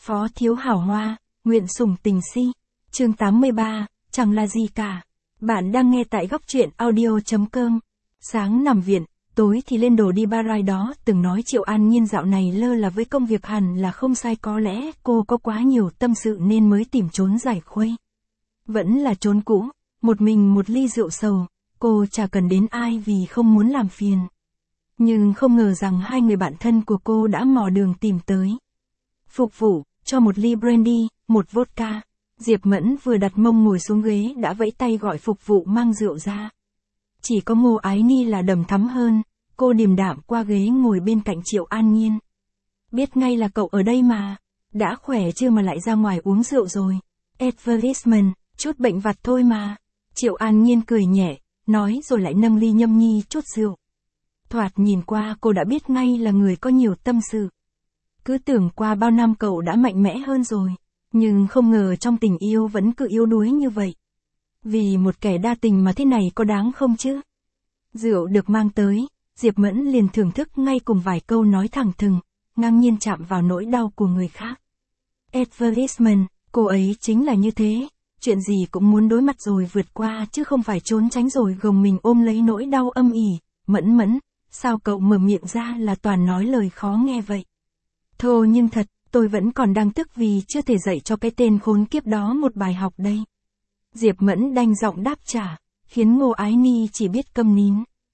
Phó thiếu hảo hoa, nguyện sủng tình si. Chương 83, chẳng là gì cả. Bạn đang nghe tại góc truyện audio.com. Sáng nằm viện, tối thì lên đồ đi ba rai đó. Từng nói Triệu An Nhiên dạo này lơ là với công việc hẳn là không sai, có lẽ cô có quá nhiều tâm sự nên mới tìm trốn giải khuây. Vẫn là trốn cũ, một mình một ly rượu sầu, cô chả cần đến ai vì không muốn làm phiền. Nhưng không ngờ rằng hai người bạn thân của cô đã mò đường tìm tới. Phục vụ, cho một ly brandy, một vodka. Diệp Mẫn vừa đặt mông ngồi xuống ghế đã vẫy tay gọi phục vụ mang rượu ra. Chỉ có Ngô Ái Ni là đầm thắm hơn, cô điềm đạm qua ghế ngồi bên cạnh Triệu An Nhiên. Biết ngay là cậu ở đây mà, đã khỏe chưa mà lại ra ngoài uống rượu rồi. Advertisement, chút bệnh vặt thôi mà. Triệu An Nhiên cười nhẹ, nói rồi lại nâng ly nhâm nhi chút rượu. Thoạt nhìn qua cô đã biết ngay là người có nhiều tâm sự. Cứ tưởng qua bao năm cậu đã mạnh mẽ hơn rồi, nhưng không ngờ trong tình yêu vẫn cứ yếu đuối như vậy. Vì một kẻ đa tình mà thế này có đáng không chứ? Rượu được mang tới, Diệp Mẫn liền thưởng thức ngay cùng vài câu nói thẳng thừng, ngang nhiên chạm vào nỗi đau của người khác. Advertisement, cô ấy chính là như thế, chuyện gì cũng muốn đối mặt rồi vượt qua chứ không phải trốn tránh rồi gồng mình ôm lấy nỗi đau âm ỉ. Mẫn, sao cậu mở miệng ra là toàn nói lời khó nghe vậy? Thô nhưng thật, tôi vẫn còn đang tức vì chưa thể dạy cho cái tên khốn kiếp đó một bài học đây. Diệp Mẫn đanh giọng đáp trả, khiến Ngô Ái Ni chỉ biết câm nín.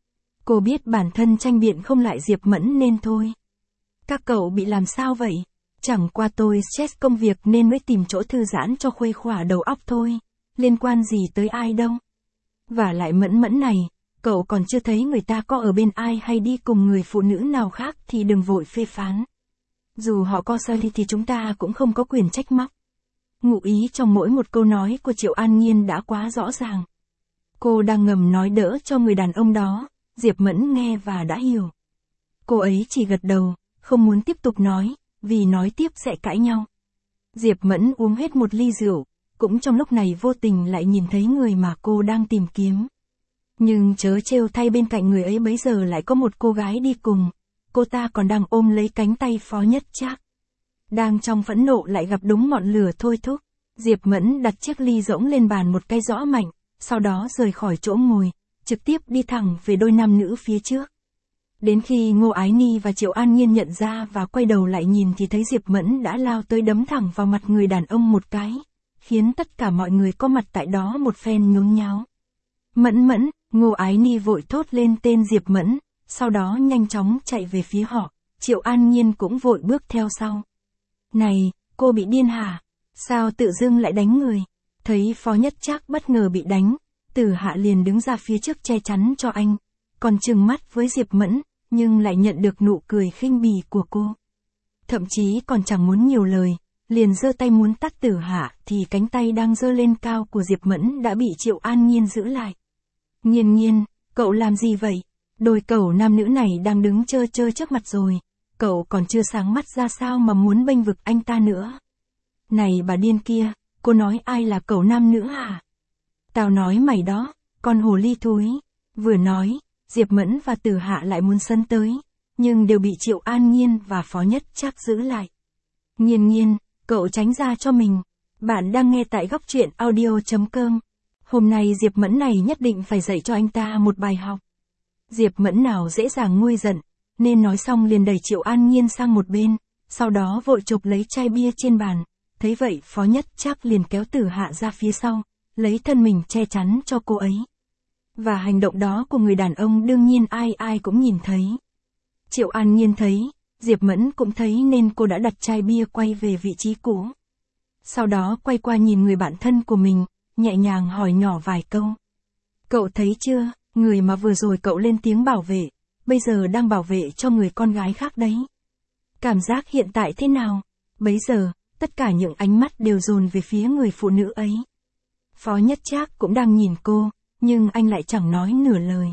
Cô biết bản thân tranh biện không lại Diệp Mẫn nên thôi. Các cậu bị làm sao vậy? Chẳng qua tôi stress công việc nên mới tìm chỗ thư giãn cho khuây khỏa đầu óc thôi, liên quan gì tới ai đâu. Và lại Mẫn này, cậu còn chưa thấy người ta có ở bên ai hay đi cùng người phụ nữ nào khác thì đừng vội phê phán. Dù họ có sai thì chúng ta cũng không có quyền trách móc. Ngụ ý trong mỗi một câu nói của Triệu An Nhiên đã quá rõ ràng. Cô đang ngầm nói đỡ cho người đàn ông đó, Diệp Mẫn nghe và đã hiểu. Cô ấy chỉ gật đầu, không muốn tiếp tục nói, vì nói tiếp sẽ cãi nhau. Diệp Mẫn uống hết một ly rượu, cũng trong lúc này vô tình lại nhìn thấy người mà cô đang tìm kiếm. Nhưng chớ trêu thay bên cạnh người ấy bấy giờ lại có một cô gái đi cùng. Cô ta còn đang ôm lấy cánh tay Phó Nhất Trác. Đang trong phẫn nộ lại gặp đúng ngọn lửa thôi thúc. Diệp Mẫn đặt chiếc ly rỗng lên bàn một cái rõ mạnh, sau đó rời khỏi chỗ ngồi, trực tiếp đi thẳng về đôi nam nữ phía trước. Đến khi Ngô Ái Ni và Triệu An Nhiên nhận ra và quay đầu lại nhìn thì thấy Diệp Mẫn đã lao tới đấm thẳng vào mặt người đàn ông một cái, khiến tất cả mọi người có mặt tại đó một phen nhốn nháo. Mẫn, Ngô Ái Ni vội thốt lên tên Diệp Mẫn, sau đó nhanh chóng chạy về phía họ, Triệu An Nhiên cũng vội bước theo sau. Này, cô bị điên hả? Sao tự dưng lại đánh người? Thấy Phó Nhất Trác bất ngờ bị đánh, Tử Hạ liền đứng ra phía trước che chắn cho anh, còn trừng mắt với Diệp Mẫn, nhưng lại nhận được nụ cười khinh bỉ của cô. Thậm chí còn chẳng muốn nhiều lời, liền giơ tay muốn tát Tử Hạ thì cánh tay đang giơ lên cao của Diệp Mẫn đã bị Triệu An Nhiên giữ lại. Nhiên, cậu làm gì vậy? Đôi cẩu nam nữ này đang đứng chơ trước mặt rồi, cậu còn chưa sáng mắt ra sao mà muốn bênh vực anh ta nữa. Này bà điên kia, cô nói ai là cẩu nam nữ hả? Tao nói mày đó, con hồ ly thúi. Vừa nói, Diệp Mẫn và Tử Hạ lại muốn sân tới, nhưng đều bị Triệu An Nhiên và Phó Nhất Trác giữ lại. Nhiên, cậu tránh ra cho mình. Bạn đang nghe tại góc truyện audio.com. Hôm nay Diệp Mẫn này nhất định phải dạy cho anh ta một bài học. Diệp Mẫn nào dễ dàng nguôi giận, nên nói xong liền đẩy Triệu An Nhiên sang một bên, sau đó vội chụp lấy chai bia trên bàn. Thấy vậy Phó Nhất Trác liền kéo Tử Hạ ra phía sau, lấy thân mình che chắn cho cô ấy. Và hành động đó của người đàn ông đương nhiên ai cũng nhìn thấy. Triệu An Nhiên thấy, Diệp Mẫn cũng thấy nên cô đã đặt chai bia quay về vị trí cũ. Sau đó quay qua nhìn người bạn thân của mình, nhẹ nhàng hỏi nhỏ vài câu. Cậu thấy chưa, người mà vừa rồi cậu lên tiếng bảo vệ, bây giờ đang bảo vệ cho người con gái khác đấy. Cảm giác hiện tại thế nào? Bấy giờ, tất cả những ánh mắt đều dồn về phía người phụ nữ ấy. Phó Nhất Trác cũng đang nhìn cô, nhưng anh lại chẳng nói nửa lời.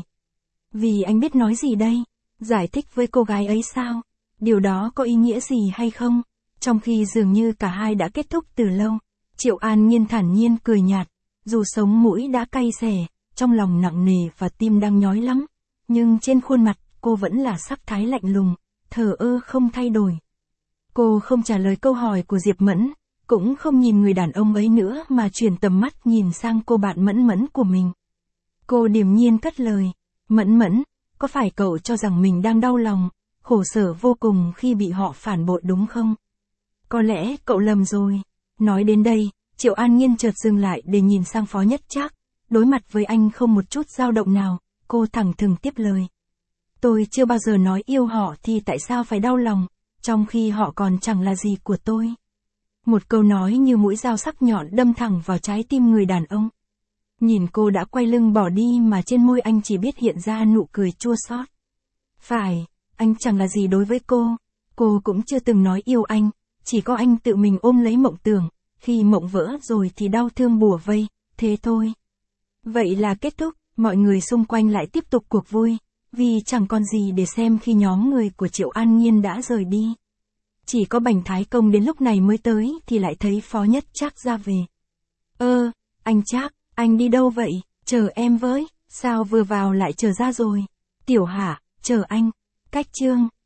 Vì anh biết nói gì đây? Giải thích với cô gái ấy sao? Điều đó có ý nghĩa gì hay không? Trong khi dường như cả hai đã kết thúc từ lâu, Triệu An Nhiên thản nhiên cười nhạt, dù sống mũi đã cay xè, trong lòng nặng nề và tim đang nhói lắm, nhưng trên khuôn mặt cô vẫn là sắc thái lạnh lùng, thờ ơ không thay đổi. Cô không trả lời câu hỏi của Diệp Mẫn, cũng không nhìn người đàn ông ấy nữa mà chuyển tầm mắt nhìn sang cô bạn Mẫn Mẫn của mình. Cô điềm nhiên cất lời, Mẫn Mẫn, có phải cậu cho rằng mình đang đau lòng, khổ sở vô cùng khi bị họ phản bội đúng không? Có lẽ cậu lầm rồi. Nói đến đây, Triệu An Nhiên chợt dừng lại để nhìn sang Phó Nhất Trác, đối mặt với anh không một chút dao động nào, cô thẳng thừng tiếp lời. Tôi chưa bao giờ nói yêu họ thì tại sao phải đau lòng, trong khi họ còn chẳng là gì của tôi. Một câu nói như mũi dao sắc nhọn đâm thẳng vào trái tim người đàn ông. Nhìn cô đã quay lưng bỏ đi mà trên môi anh chỉ biết hiện ra nụ cười chua xót. Phải, anh chẳng là gì đối với cô cũng chưa từng nói yêu anh, chỉ có anh tự mình ôm lấy mộng tưởng, khi mộng vỡ rồi thì đau thương bủa vây, thế thôi. Vậy là kết thúc, mọi người xung quanh lại tiếp tục cuộc vui, vì chẳng còn gì để xem khi nhóm người của Triệu An Nhiên đã rời đi. Chỉ có Bành Thái Công đến lúc này mới tới thì lại thấy Phó Nhất Trác ra về. Anh Trác, anh đi đâu vậy, chờ em với, sao vừa vào lại chờ ra rồi. Tiểu Hạ, chờ anh. Cách chương